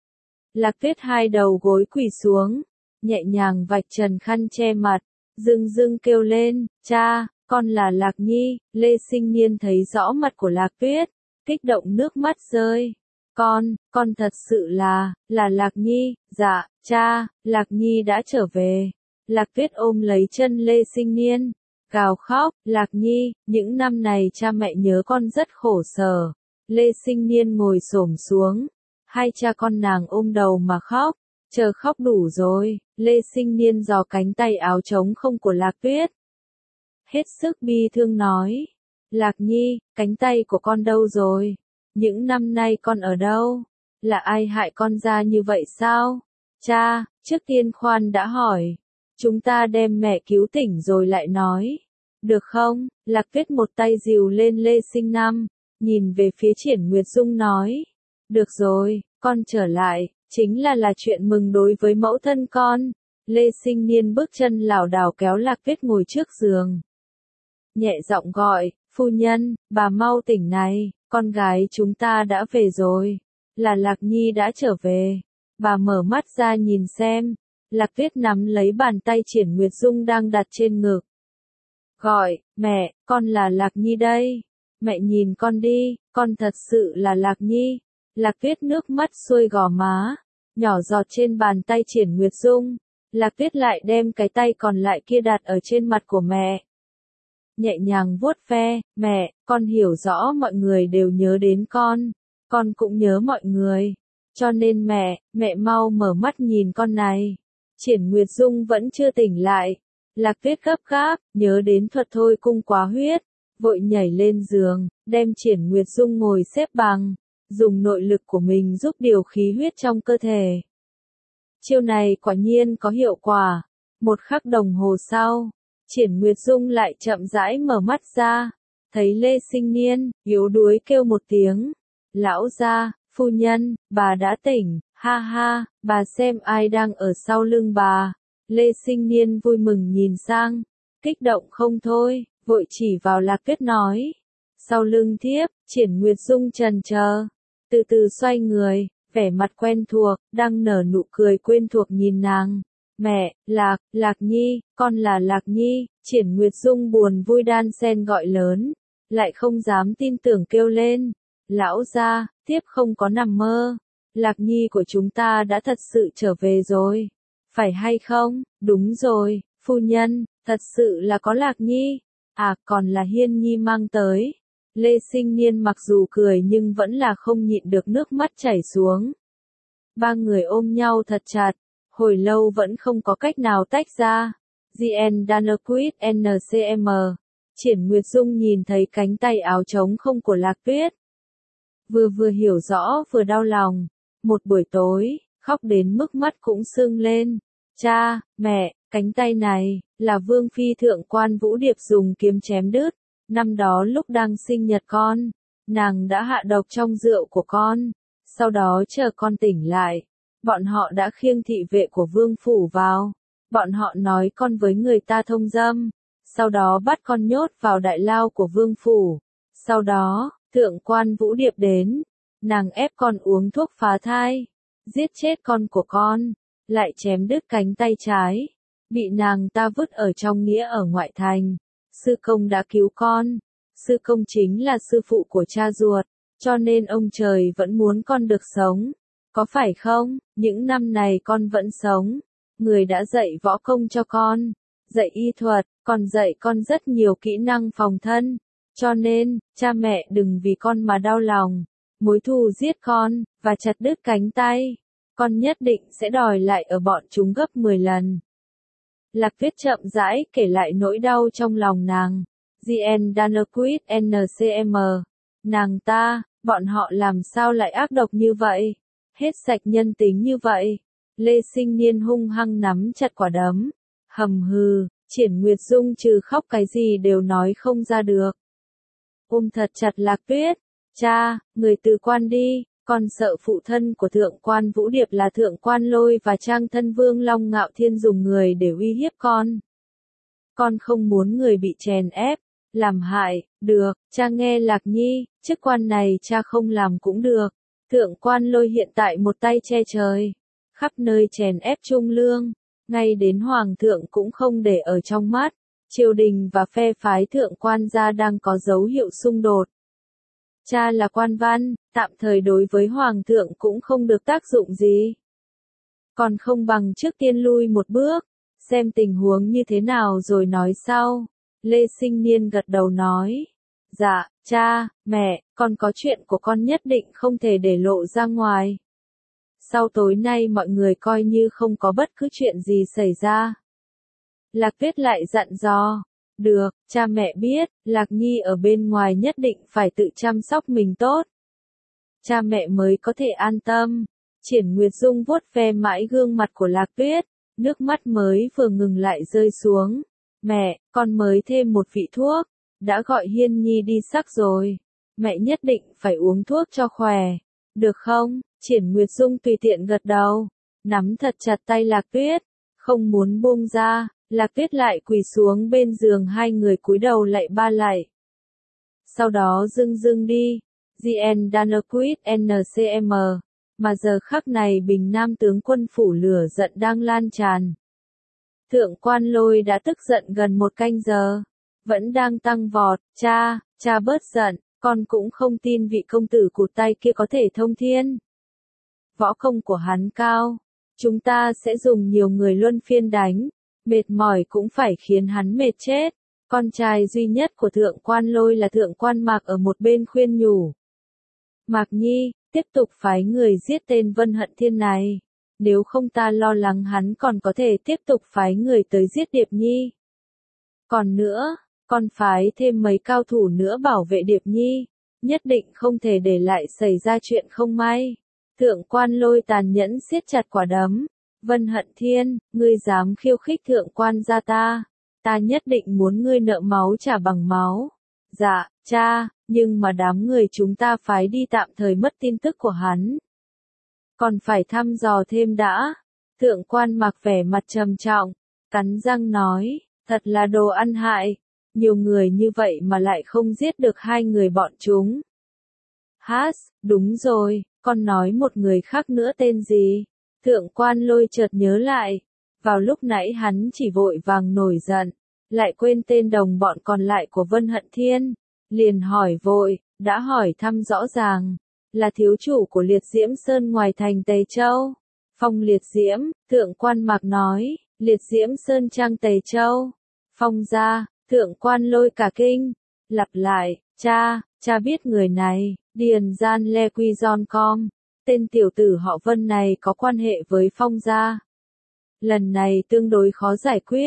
Lạc Tuyết hai đầu gối quỳ xuống, nhẹ nhàng vạch trần khăn che mặt, dưng dưng kêu lên, cha, con là Lạc Nhi. Lê Sinh Niên thấy rõ mặt của Lạc Tuyết, kích động nước mắt rơi. Con thật sự là Lạc Nhi, dạ, cha, Lạc Nhi đã trở về. Lạc Tuyết ôm lấy chân Lê Sinh Niên, gào khóc, Lạc Nhi, những năm này cha mẹ nhớ con rất khổ sở. Lê Sinh Niên ngồi xổm xuống, hai cha con nàng ôm đầu mà khóc, chờ khóc đủ rồi. Lê Sinh Niên giò cánh tay áo trống không của Lạc Tuyết. Hết sức bi thương nói, Lạc Nhi, cánh tay của con đâu rồi? Những năm nay con ở đâu? Là ai hại con ra như vậy sao? Cha, trước tiên khoan đã hỏi. Chúng ta đem mẹ cứu tỉnh rồi lại nói. Được không? Lạc Tuyết một tay dìu lên Lê Sinh Nam, nhìn về phía Triển Nguyệt Dung nói. Được rồi, con trở lại, chính là chuyện mừng đối với mẫu thân con. Lê Sinh Niên bước chân lảo đảo kéo Lạc Tuyết ngồi trước giường. Nhẹ giọng gọi, phu nhân, bà mau tỉnh này, con gái chúng ta đã về rồi. Là Lạc Nhi đã trở về. Bà mở mắt ra nhìn xem. Lạc Tuyết nắm lấy bàn tay Triển Nguyệt Dung đang đặt trên ngực. Gọi, mẹ, con là Lạc Nhi đây. Mẹ nhìn con đi, con thật sự là Lạc Nhi. Lạc Tuyết nước mắt xuôi gò má, nhỏ giọt trên bàn tay Triển Nguyệt Dung. Lạc Tuyết lại đem cái tay còn lại kia đặt ở trên mặt của mẹ. Nhẹ nhàng vuốt ve, mẹ, con hiểu rõ mọi người đều nhớ đến con cũng nhớ mọi người. Cho nên mẹ mau mở mắt nhìn con này. Triển Nguyệt Dung vẫn chưa tỉnh lại. Lạc Tuyết gấp gáp, nhớ đến thuật thôi cung quá huyết, vội nhảy lên giường, đem Triển Nguyệt Dung ngồi xếp bằng, dùng nội lực của mình giúp điều khí huyết trong cơ thể. Chiêu này quả nhiên có hiệu quả. Một khắc đồng hồ sau, Triển Nguyệt Dung lại chậm rãi mở mắt ra, thấy Lê Sinh Niên, yếu đuối kêu một tiếng. Lão gia, phu nhân, bà đã tỉnh, ha ha, bà xem ai đang ở sau lưng bà. Lê Sinh Niên vui mừng nhìn sang, kích động không thôi, vội chỉ vào Lạc Tuyết nói. Sau lưng thiếp, Triển Nguyệt Dung chần chờ, từ từ xoay người, vẻ mặt quen thuộc, đang nở nụ cười quen thuộc nhìn nàng. Mẹ, Lạc Nhi, con là Lạc Nhi. Triển Nguyệt Dung buồn vui đan xen gọi lớn, lại không dám tin tưởng kêu lên. Lão gia, thiếp không có nằm mơ. Lạc Nhi của chúng ta đã thật sự trở về rồi. Phải hay không? Đúng rồi, phu nhân, thật sự là có Lạc Nhi. À, còn là Hiên Nhi mang tới. Lê Sinh Niên mặc dù cười nhưng vẫn là không nhịn được nước mắt chảy xuống. Ba người ôm nhau thật chặt, hồi lâu vẫn không có cách nào tách ra. GN Danaquit NCM Triển Nguyệt Dung nhìn thấy cánh tay áo trống không của Lạc Tuyết. Vừa hiểu rõ vừa đau lòng. Một buổi tối, khóc đến mức mắt cũng sưng lên. Cha, mẹ, cánh tay này, là Vương Phi Thượng quan Vũ Điệp dùng kiếm chém đứt. Năm đó lúc đang sinh nhật con, nàng đã hạ độc trong rượu của con. Sau đó chờ con tỉnh lại, bọn họ đã khiêng thị vệ của Vương Phủ vào. Bọn họ nói con với người ta thông dâm. Sau đó bắt con nhốt vào đại lao của Vương Phủ. Sau đó, Thượng quan Vũ Điệp đến. Nàng ép con uống thuốc phá thai. Giết chết con của con. Lại chém đứt cánh tay trái. Bị nàng ta vứt ở trong nghĩa ở ngoại thành. Sư công đã cứu con. Sư công chính là sư phụ của cha ruột. Cho nên ông trời vẫn muốn con được sống. Có phải không? Những năm này con vẫn sống. Người đã dạy võ công cho con. Dạy y thuật, còn dạy con rất nhiều kỹ năng phòng thân. Cho nên, cha mẹ đừng vì con mà đau lòng. Mối thù giết con, và chặt đứt cánh tay. Con nhất định sẽ đòi lại ở bọn chúng gấp 10 lần. Lạc Tuyết chậm rãi kể lại nỗi đau trong lòng nàng. GN Danaquit NCM. Nàng ta, bọn họ làm sao lại ác độc như vậy? Hết sạch nhân tính như vậy. Lê Sinh Niên hung hăng nắm chặt quả đấm. Hầm hừ, Triển Nguyệt Dung trừ khóc cái gì đều nói không ra được. Ôm thật chặt Lạc Tuyết. Cha, người từ quan đi, con sợ phụ thân của Thượng quan Vũ Điệp là Thượng quan Lôi và Trang thân Vương Long Ngạo Thiên dùng người để uy hiếp con. Con không muốn người bị chèn ép, làm hại, được, cha nghe Lạc Nhi, chức quan này cha không làm cũng được. Thượng quan Lôi hiện tại một tay che trời, khắp nơi chèn ép trung lương, ngay đến Hoàng thượng cũng không để ở trong mắt. Triều đình và phe phái Thượng quan gia đang có dấu hiệu xung đột. Cha là quan văn, tạm thời đối với Hoàng thượng cũng không được tác dụng gì. Còn không bằng trước tiên lui một bước, xem tình huống như thế nào rồi nói sau. Lê Sinh Niên gật đầu nói. Dạ, cha, mẹ, con có chuyện của con nhất định không thể để lộ ra ngoài. Sau tối nay mọi người coi như không có bất cứ chuyện gì xảy ra. Lạc Tuyết lại dặn dò. Được, cha mẹ biết, Lạc Nhi ở bên ngoài nhất định phải tự chăm sóc mình tốt. Cha mẹ mới có thể an tâm. Triển Nguyệt Dung vuốt ve mãi gương mặt của Lạc Tuyết, nước mắt mới vừa ngừng lại rơi xuống. Mẹ, con mới thêm một vị thuốc, đã gọi Hiên Nhi đi sắc rồi. Mẹ nhất định phải uống thuốc cho khỏe. Được không? Triển Nguyệt Dung tùy tiện gật đầu, nắm thật chặt tay Lạc Tuyết, không muốn buông ra. Lạc Tuyết lại quỳ xuống bên giường, hai người cúi đầu lạy ba lạy. Sau đó dưng đi. GN Danaquit NCM. Mà giờ khắc này Bình Nam tướng quân phủ lửa giận đang lan tràn. Thượng quan Lôi đã tức giận gần một canh giờ. Vẫn đang tăng vọt. Cha bớt giận. Con cũng không tin vị công tử cụt tay kia có thể thông thiên. Võ công của hắn cao. Chúng ta sẽ dùng nhiều người luân phiên đánh. Mệt mỏi cũng phải khiến hắn mệt chết. Con trai duy nhất của Thượng quan Lôi là Thượng quan Mạc ở một bên khuyên nhủ. Mạc Nhi, tiếp tục phái người giết tên Vân Hận Thiên này. Nếu không ta lo lắng hắn còn có thể tiếp tục phái người tới giết Điệp Nhi. Còn nữa, con phái thêm mấy cao thủ nữa bảo vệ Điệp Nhi. Nhất định không thể để lại xảy ra chuyện không may. Thượng quan Lôi tàn nhẫn siết chặt quả đấm. Vân Hận Thiên, ngươi dám khiêu khích thượng quan gia ta. Ta nhất định muốn ngươi nợ máu trả bằng máu. Dạ, cha, nhưng mà đám người chúng ta phái đi tạm thời mất tin tức của hắn. Còn phải thăm dò thêm đã. Thượng quan Mặc vẻ mặt trầm trọng, cắn răng nói, thật là đồ ăn hại. Nhiều người như vậy mà lại không giết được hai người bọn chúng. Đúng rồi, con nói một người khác nữa tên gì? Thượng quan Lôi chợt nhớ lại. Vào lúc nãy hắn chỉ vội vàng nổi giận, lại quên tên đồng bọn còn lại của Vân Hận Thiên. Liền hỏi vội, đã hỏi thăm rõ ràng. Là thiếu chủ của Liệt Diễm Sơn ngoài thành Tây Châu. Phong Liệt Diễm, Thượng quan Mạc nói, Liệt Diễm Sơn trang Tây Châu. Phong gia, Thượng quan Lôi cả kinh. Lặp lại, cha biết người này, Điền Gian Le Quy Giòn Com. Tên tiểu tử họ Vân này có quan hệ với Phong gia. Lần này tương đối khó giải quyết.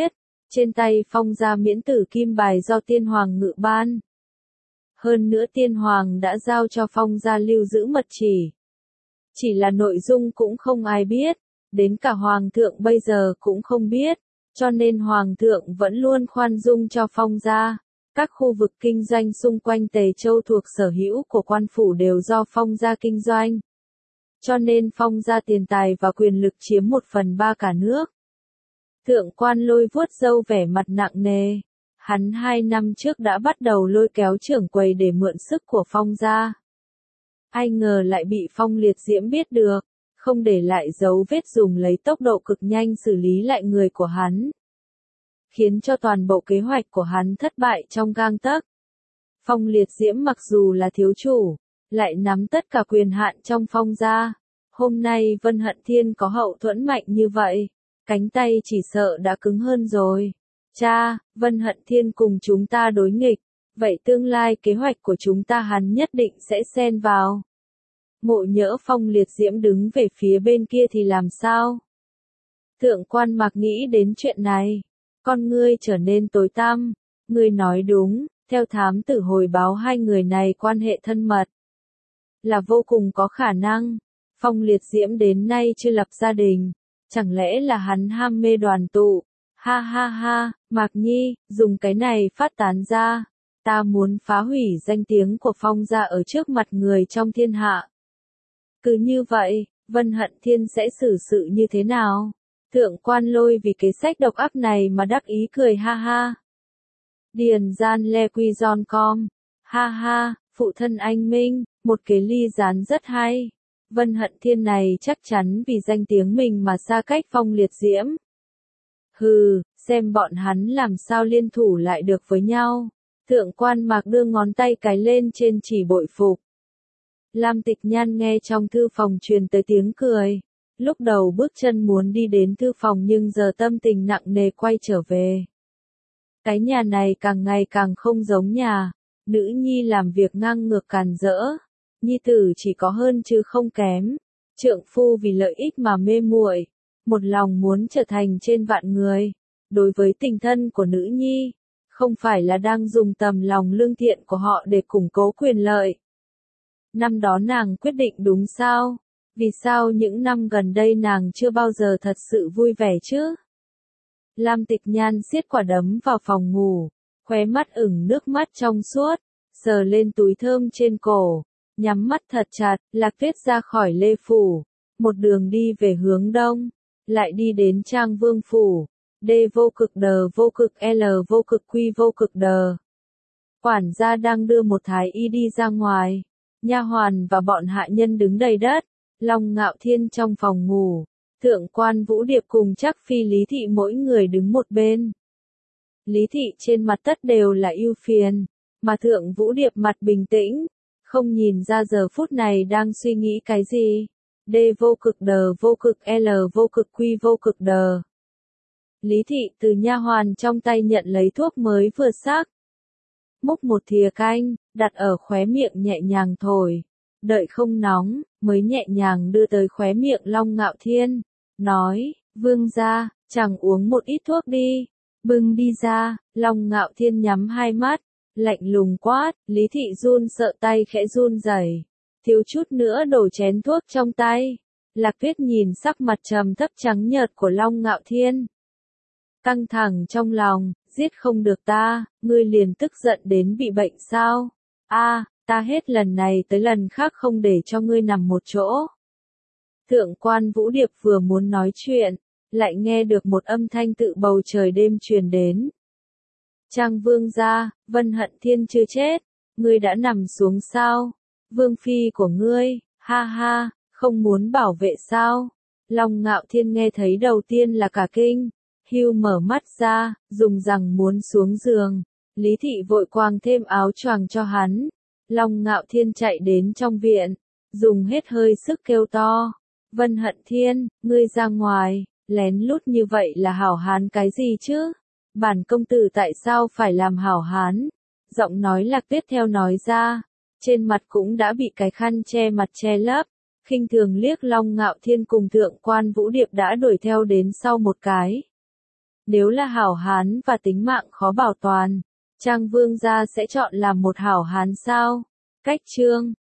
Trên tay Phong gia miễn tử kim bài do tiên hoàng ngự ban. Hơn nữa tiên hoàng đã giao cho Phong gia lưu giữ mật chỉ. Chỉ là nội dung cũng không ai biết, đến cả hoàng thượng bây giờ cũng không biết, cho nên hoàng thượng vẫn luôn khoan dung cho Phong gia. Các khu vực kinh doanh xung quanh Tề Châu thuộc sở hữu của quan phủ đều do Phong gia kinh doanh. Cho nên Phong gia tiền tài và quyền lực chiếm 1/3 cả nước. Thượng quan Lôi vuốt râu vẻ mặt nặng nề. Hắn 2 năm trước đã bắt đầu lôi kéo trưởng quầy để mượn sức của Phong gia. Ai ngờ lại bị Phong Liệt Diễm biết được, không để lại dấu vết, dùng lấy tốc độ cực nhanh xử lý lại người của hắn. Khiến cho toàn bộ kế hoạch của hắn thất bại trong gang tấc. Phong Liệt Diễm mặc dù là thiếu chủ, lại nắm tất cả quyền hạn trong Phong gia. Hôm nay Vân Hận Thiên có hậu thuẫn mạnh như vậy, cánh tay chỉ sợ đã cứng hơn rồi. Cha, Vân Hận Thiên cùng chúng ta đối nghịch, vậy tương lai kế hoạch của chúng ta hắn nhất định sẽ xen vào. Ngộ nhỡ Phong Liệt Diễm đứng về phía bên kia thì làm sao? Thượng quan Mạc nghĩ đến chuyện này, con ngươi trở nên tối tăm. Ngươi nói đúng, theo thám tử hồi báo hai người này quan hệ thân mật, là vô cùng có khả năng. Phong Liệt Diễm đến nay chưa lập gia đình, chẳng lẽ là hắn ham mê đoàn tụ? Ha ha ha, Mạc Nhi, dùng cái này phát tán ra. Ta muốn phá hủy danh tiếng của Phong gia ở trước mặt người trong thiên hạ. Cứ như vậy, Vân Hận Thiên sẽ xử sự như thế nào? Thượng quan Lôi vì kế sách độc ác này mà đắc ý cười ha ha. Điền gian le quy giòn com. Ha ha, phụ thân anh Minh, một kế ly gián rất hay. Vân Hận Thiên này chắc chắn vì danh tiếng mình mà xa cách Phong Liệt Diễm. Hừ, xem bọn hắn làm sao liên thủ lại được với nhau. Thượng quan Mạc đưa ngón tay cái lên trên chỉ bội phục. Lam Tịch Nhan nghe trong thư phòng truyền tới tiếng cười. Lúc đầu bước chân muốn đi đến thư phòng nhưng giờ tâm tình nặng nề quay trở về. Cái nhà này càng ngày càng không giống nhà. Nữ nhi làm việc ngang ngược càn rỡ. Nhi tử chỉ có hơn chứ không kém. Trượng phu vì lợi ích mà mê muội, một lòng muốn trở thành trên vạn người. Đối với tình thân của nữ nhi, không phải là đang dùng tầm lòng lương thiện của họ để củng cố quyền lợi. Năm đó nàng quyết định đúng sao? Vì sao những năm gần đây nàng chưa bao giờ thật sự vui vẻ chứ? Lam Tịch Nhan siết quả đấm vào phòng ngủ, khóe mắt ửng nước mắt trong suốt, sờ lên túi thơm trên cổ, nhắm mắt thật chặt, Lạc Tuyết ra khỏi Lê Phủ, một đường đi về hướng đông, lại đi đến Trang Vương Phủ. D vô cực đờ vô cực L vô cực quy vô cực đờ. Quản gia đang đưa một thái y đi ra ngoài. Nha hoàn và bọn hạ nhân đứng đầy đất. Long Ngạo Thiên trong phòng ngủ. Thượng quan Vũ Điệp cùng Trác Phi Lý Thị mỗi người đứng một bên. Lý Thị trên mặt tất đều là ưu phiền, mà Thượng Vũ Điệp mặt bình tĩnh, không nhìn ra giờ phút này đang suy nghĩ cái gì. D vô cực đờ vô cực L vô cực quy vô cực đờ. Lý Thị từ nha hoàn trong tay nhận lấy thuốc mới vừa sắc. Múc một thìa canh, đặt ở khóe miệng nhẹ nhàng thổi. Đợi không nóng, mới nhẹ nhàng đưa tới khóe miệng Long Ngạo Thiên. Nói, vương gia, chẳng uống một ít thuốc đi. Bưng đi ra, Long Ngạo Thiên nhắm hai mắt, lạnh lùng quát. Lý Thị run sợ tay khẽ run rẩy, thiếu chút nữa đổ chén thuốc trong tay. Lạc Tuyết nhìn sắc mặt trầm thấp trắng nhợt của Long Ngạo Thiên, căng thẳng trong lòng, giết không được ta, ngươi liền tức giận đến bị bệnh sao? A, ta hết lần này tới lần khác không để cho ngươi nằm một chỗ. Thượng quan Vũ Điệp vừa muốn nói chuyện, lại nghe được một âm thanh tự bầu trời đêm truyền đến. Trang Vương gia, Vân Hận Thiên chưa chết, ngươi đã nằm xuống sao? Vương phi của ngươi, ha ha, không muốn bảo vệ sao? Long Ngạo Thiên nghe thấy đầu tiên là cả kinh. Hưu mở mắt ra, dùng rằng muốn xuống giường. Lý Thị vội quàng thêm áo choàng cho hắn. Long Ngạo Thiên chạy đến trong viện, dùng hết hơi sức kêu to. Vân Hận Thiên, ngươi ra ngoài, lén lút như vậy là hảo hán cái gì chứ? Bản công tử tại sao phải làm hảo hán? Giọng nói Lạc Tuyết theo nói ra, trên mặt cũng đã bị cái khăn che mặt che lấp. Khinh thường liếc Long Ngạo Thiên cùng Thượng quan Vũ Điệp đã đuổi theo đến sau một cái. Nếu là hảo hán và tính mạng khó bảo toàn, Trang Vương gia sẽ chọn làm một hảo hán sao? Cách chương